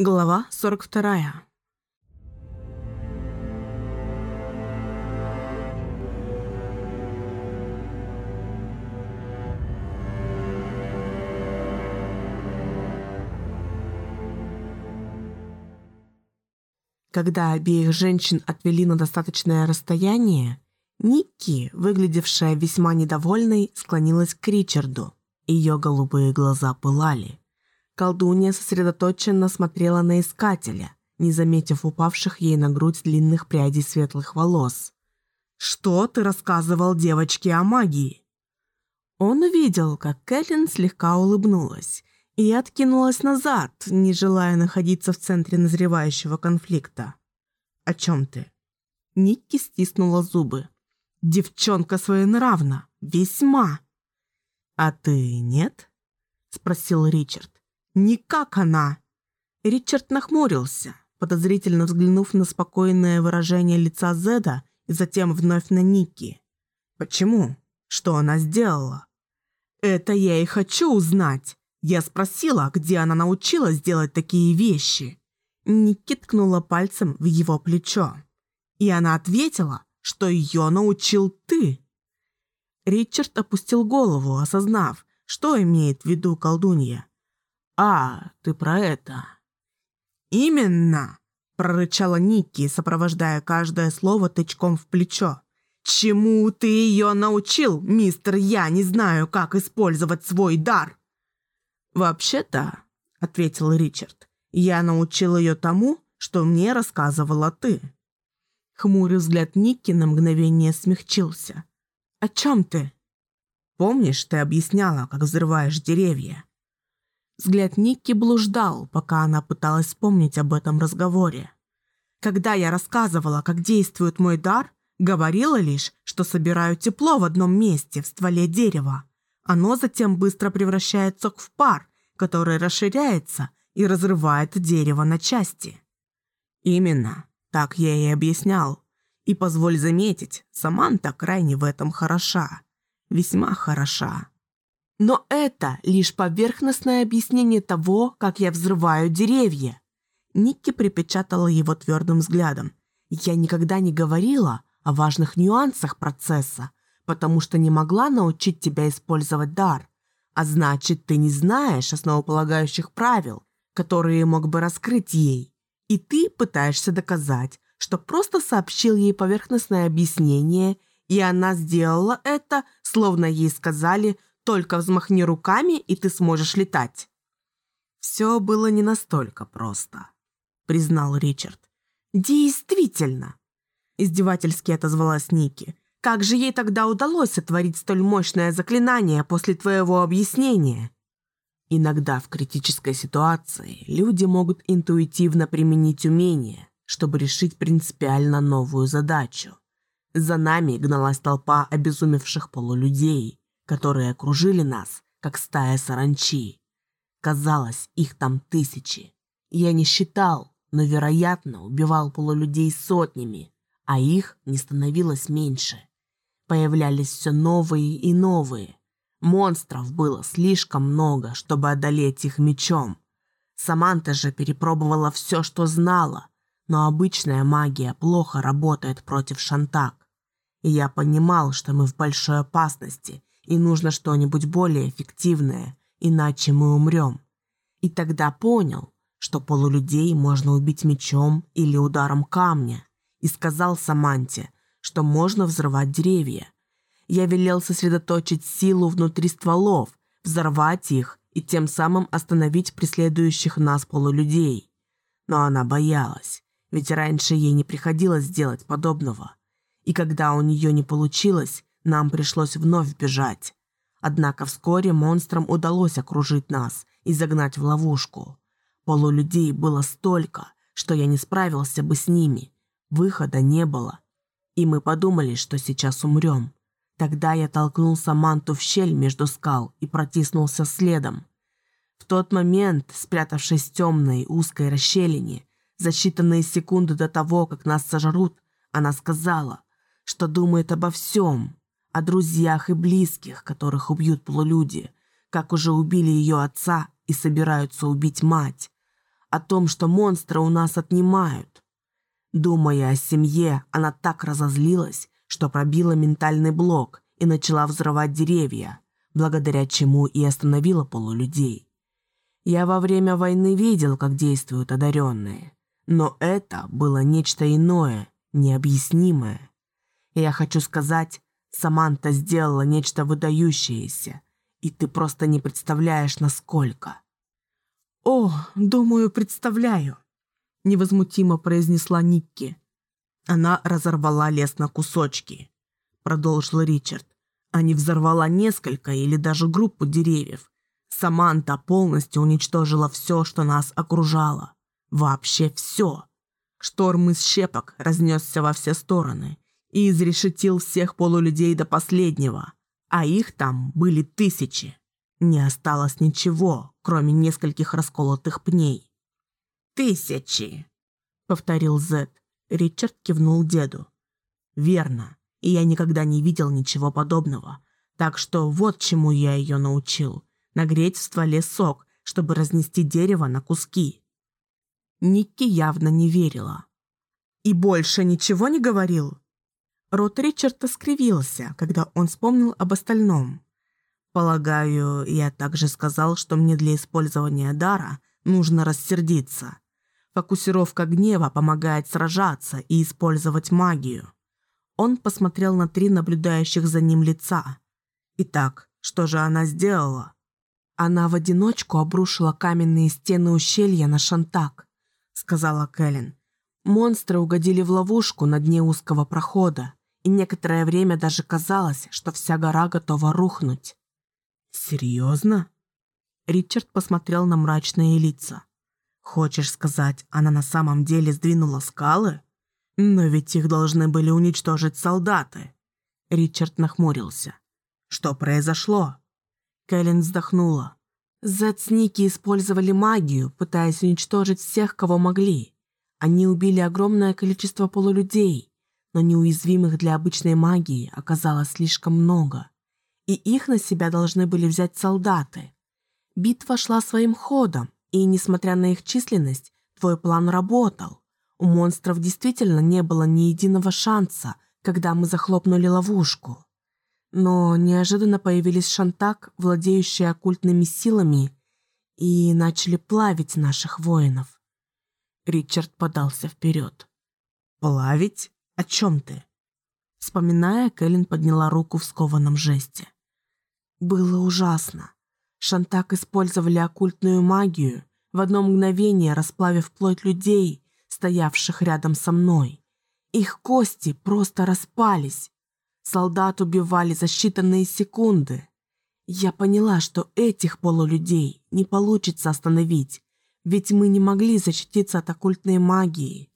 Глава 42. Когда обеих женщин отвели на достаточное расстояние, Никки, выглядевшая весьма недовольной, склонилась к Ричарду. Ее голубые глаза пылали. Колдунья сосредоточенно смотрела на искателя, не заметив упавших ей на грудь длинных прядей светлых волос. «Что ты рассказывал девочке о магии?» Он увидел, как Кэлен слегка улыбнулась и откинулась назад, не желая находиться в центре назревающего конфликта. «О чем ты?» Никки стиснула зубы. «Девчонка своенравна, весьма». «А ты нет?» – спросил Ричард. «Никак она!» Ричард нахмурился, подозрительно взглянув на спокойное выражение лица Зеда и затем вновь на Никки. «Почему? Что она сделала?» «Это я и хочу узнать. Я спросила, где она научилась делать такие вещи». Никки ткнула пальцем в его плечо. И она ответила, что ее научил ты. Ричард опустил голову, осознав, что имеет в виду колдунья. «А, ты про это?» «Именно!» – прорычала Никки, сопровождая каждое слово тычком в плечо. «Чему ты ее научил, мистер? Я не знаю, как использовать свой дар!» «Вообще-то», – ответил Ричард, – «я научил ее тому, что мне рассказывала ты». Хмурый взгляд Никки на мгновение смягчился. «О чем ты?» «Помнишь, ты объясняла, как взрываешь деревья?» Взгляд Никки блуждал, пока она пыталась вспомнить об этом разговоре. «Когда я рассказывала, как действует мой дар, говорила лишь, что собираю тепло в одном месте, в стволе дерева. Оно затем быстро превращается в пар, который расширяется и разрывает дерево на части». «Именно. Так я и объяснял. И позволь заметить, Саманта крайне в этом хороша. Весьма хороша. Но это лишь поверхностное объяснение того, как я взрываю деревья». Никки припечатала его твердым взглядом. «Я никогда не говорила о важных нюансах процесса, потому что не могла научить тебя использовать дар. А значит, ты не знаешь основополагающих правил, которые мог бы раскрыть ей. И ты пытаешься доказать, что просто сообщил ей поверхностное объяснение, и она сделала это, словно ей сказали: «Только взмахни руками, и ты сможешь летать». «Все было не настолько просто», — признал Ричард. «Действительно», — издевательски отозвалась Никки. «Как же ей тогда удалось сотворить столь мощное заклинание после твоего объяснения?» Иногда в критической ситуации люди могут интуитивно применить умение, чтобы решить принципиально новую задачу. За нами гналась толпа обезумевших полулюдей, которые окружили нас, как стая саранчи. Казалось, их там тысячи. Я не считал, но, вероятно, убивал полулюдей сотнями, а их не становилось меньше. Появлялись все новые и новые. Монстров было слишком много, чтобы одолеть их мечом. Саманта же перепробовала все, что знала, но обычная магия плохо работает против шантак. И я понимал, что мы в большой опасности, и нужно что-нибудь более эффективное, иначе мы умрем. И тогда понял, что полулюдей можно убить мечом или ударом камня, и сказал Саманте, что можно взрывать деревья. Я велел сосредоточить силу внутри стволов, взорвать их и тем самым остановить преследующих нас полулюдей. Но она боялась, ведь раньше ей не приходилось делать подобного. И когда у нее не получилось, нам пришлось вновь бежать. Однако вскоре монстрам удалось окружить нас и загнать в ловушку. Полулюдей было столько, что я не справился бы с ними. Выхода не было. И мы подумали, что сейчас умрем. Тогда я толкнул Саманту в щель между скал и протиснулся следом. В тот момент, спрятавшись в темной узкой расщелине, за считанные секунды до того, как нас сожрут, она сказала, что думает обо всем, о друзьях и близких, которых убьют полулюди, как уже убили ее отца и собираются убить мать, о том, что монстры у нас отнимают. Думая о семье, она так разозлилась, что пробила ментальный блок и начала взрывать деревья, благодаря чему и остановила полулюдей. Я во время войны видел, как действуют одаренные, но это было нечто иное, необъяснимое. И я хочу сказать, Саманта сделала нечто выдающееся, и ты просто не представляешь, насколько. «О, думаю, представляю», — невозмутимо произнесла Никки. «Она разорвала лес на кусочки», — продолжил Ричард. «А не взорвала несколько или даже группу деревьев. Саманта полностью уничтожила все, что нас окружало. Вообще все. Шторм из щепок разнесся во все стороны и изрешетил всех полулюдей до последнего, а их там были тысячи. Не осталось ничего, кроме нескольких расколотых пней». «Тысячи», — повторил Зет. Ричард кивнул деду. «Верно, и я никогда не видел ничего подобного, так что вот чему я ее научил. Нагреть в стволе сок, чтобы разнести дерево на куски». Никки явно не верила. «И больше ничего не говорил?» Рот Ричарда скривился, когда он вспомнил об остальном. «Полагаю, я также сказал, что мне для использования дара нужно рассердиться. Фокусировка гнева помогает сражаться и использовать магию». Он посмотрел на 3 наблюдающих за ним лица. «Итак, что же она сделала?» «Она в одиночку обрушила каменные стены ущелья на Шантак», — сказала Кэлен. «Монстры угодили в ловушку на дне узкого прохода, и некоторое время даже казалось, что вся гора готова рухнуть». «Серьезно?» Ричард посмотрел на мрачные лица. «Хочешь сказать, она на самом деле сдвинула скалы? Но ведь их должны были уничтожить солдаты». Ричард нахмурился. «Что произошло?» Кэлен вздохнула. «Зет с Никки использовали магию, пытаясь уничтожить всех, кого могли. Они убили огромное количество полулюдей, но неуязвимых для обычной магии оказалось слишком много. И их на себя должны были взять солдаты. Битва шла своим ходом, и, несмотря на их численность, твой план работал. У монстров действительно не было ни единого шанса, когда мы захлопнули ловушку. Но неожиданно появились Шантак, владеющие оккультными силами, и начали плавить наших воинов». Ричард подался вперед. «Плавить? О чем ты?» Вспоминая, Кэлен подняла руку в скованном жесте. «Было ужасно. Шантак использовали оккультную магию, в одно мгновение расплавив плоть людей, стоявших рядом со мной. Их кости просто распались. Солдат убивали за считанные секунды. Я поняла, что этих полулюдей не получится остановить, ведь мы не могли защититься от оккультной магии».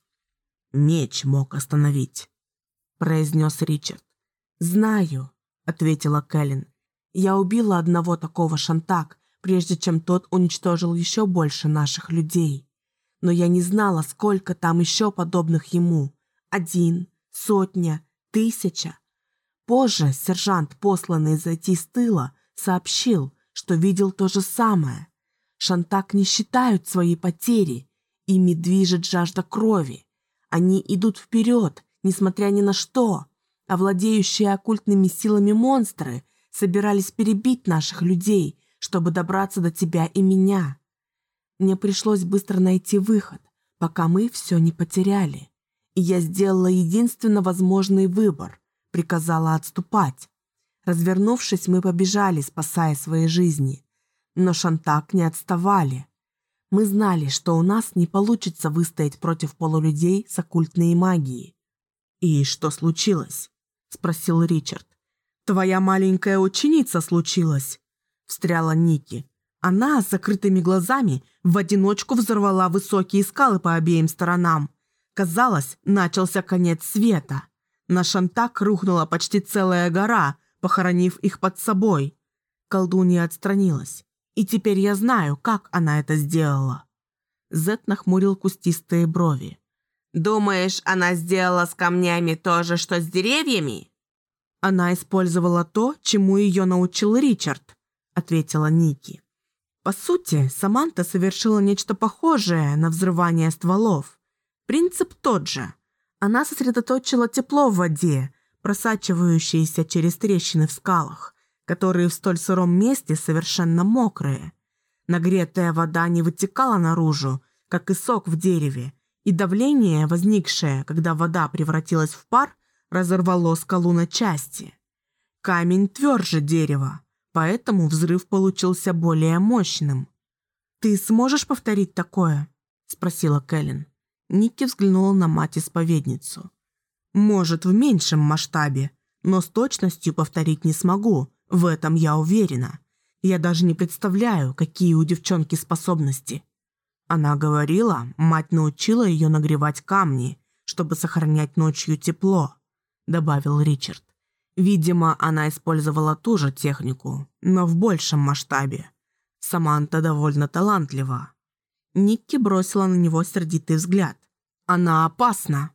«Меч мог остановить», — произнес Ричард. «Знаю», — ответила Кэлен. «Я убила одного такого Шантак, прежде чем тот уничтожил еще больше наших людей. Но я не знала, сколько там еще подобных ему. 1, 100, 1000. Позже сержант, посланный зайти с тыла, сообщил, что видел то же самое. Шантак не считают свои потери, ими движет жажда крови. Они идут вперед, несмотря ни на что, а владеющие оккультными силами монстры собирались перебить наших людей, чтобы добраться до тебя и меня. Мне пришлось быстро найти выход, пока мы все не потеряли. И я сделала единственно возможный выбор, приказала отступать. Развернувшись, мы побежали, спасая свои жизни. Но Шантак не отставали. Мы знали, что у нас не получится выстоять против полулюдей с оккультной магией. «И что случилось?» – спросил Ричард. «Твоя маленькая ученица случилась», – встряла Никки. «Она с закрытыми глазами в одиночку взорвала высокие скалы по обеим сторонам. Казалось, начался конец света. На Шантак рухнула почти целая гора, похоронив их под собой». Колдунья отстранилась. «И теперь я знаю, как она это сделала». Зет нахмурил кустистые брови. «Думаешь, она сделала с камнями то же, что с деревьями?» «Она использовала то, чему ее научил Ричард», — ответила Никки. По сути, Саманта совершила нечто похожее на взрывание стволов. Принцип тот же. Она сосредоточила тепло в воде, просачивающееся через трещины в скалах, которые в столь сыром месте совершенно мокрые. Нагретая вода не вытекала наружу, как и сок в дереве, и давление, возникшее, когда вода превратилась в пар, разорвало скалу на части. Камень тверже дерева, поэтому взрыв получился более мощным. «Ты сможешь повторить такое?» – спросила Кэлен. Никки взглянула на мать-исповедницу. «Может, в меньшем масштабе, но с точностью повторить не смогу, в этом я уверена. Я даже не представляю, какие у девчонки способности». Она говорила, мать научила ее нагревать камни, чтобы сохранять ночью тепло, добавил Ричард. Видимо, она использовала ту же технику, но в большем масштабе. Саманта довольно талантлива. Никки бросила на него сердитый взгляд. «Она опасна!»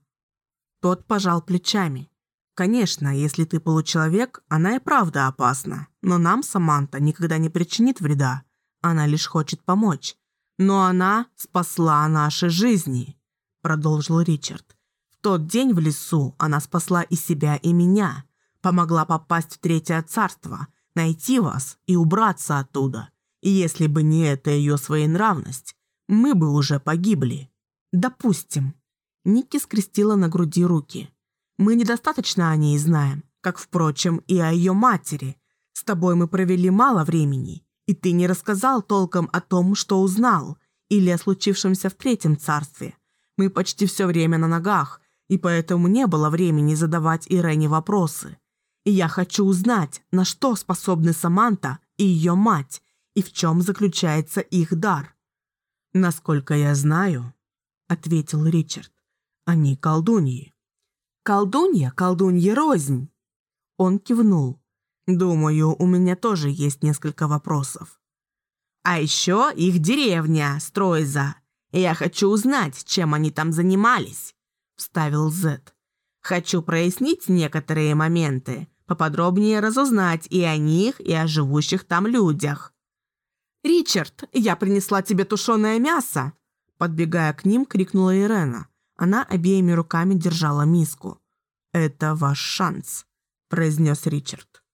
Тот пожал плечами. «Конечно, если ты получеловек, она и правда опасна, но нам Саманта никогда не причинит вреда. Она лишь хочет помочь. Но она спасла наши жизни», — продолжил Ричард. «В тот день в лесу она спасла и себя, и меня. Помогла попасть в Третье Царство, найти вас и убраться оттуда. И если бы не эта ее своенравность, мы бы уже погибли». «Допустим». Никки скрестила на груди руки. «Мы недостаточно о ней знаем, как, впрочем, и о ее матери. С тобой мы провели мало времени, и ты не рассказал толком о том, что узнал, или о случившемся в Третьем Царстве. Мы почти все время на ногах, и поэтому не было времени задавать Ирене вопросы. И я хочу узнать, на что способны Саманта и ее мать, и в чем заключается их дар». «Насколько я знаю», — ответил Ричард, — «они колдуньи». «Колдунья, колдунья рознь!» Он кивнул. «Думаю, у меня тоже есть несколько вопросов». «А еще их деревня, Стройза. Я хочу узнать, чем они там занимались», — вставил Зет. «Хочу прояснить некоторые моменты, поподробнее разузнать и о них, и о живущих там людях». «Ричард, я принесла тебе тушеное мясо!» Подбегая к ним, крикнула Ирена. Она обеими руками держала миску. «Это ваш шанс», — произнес Ричард.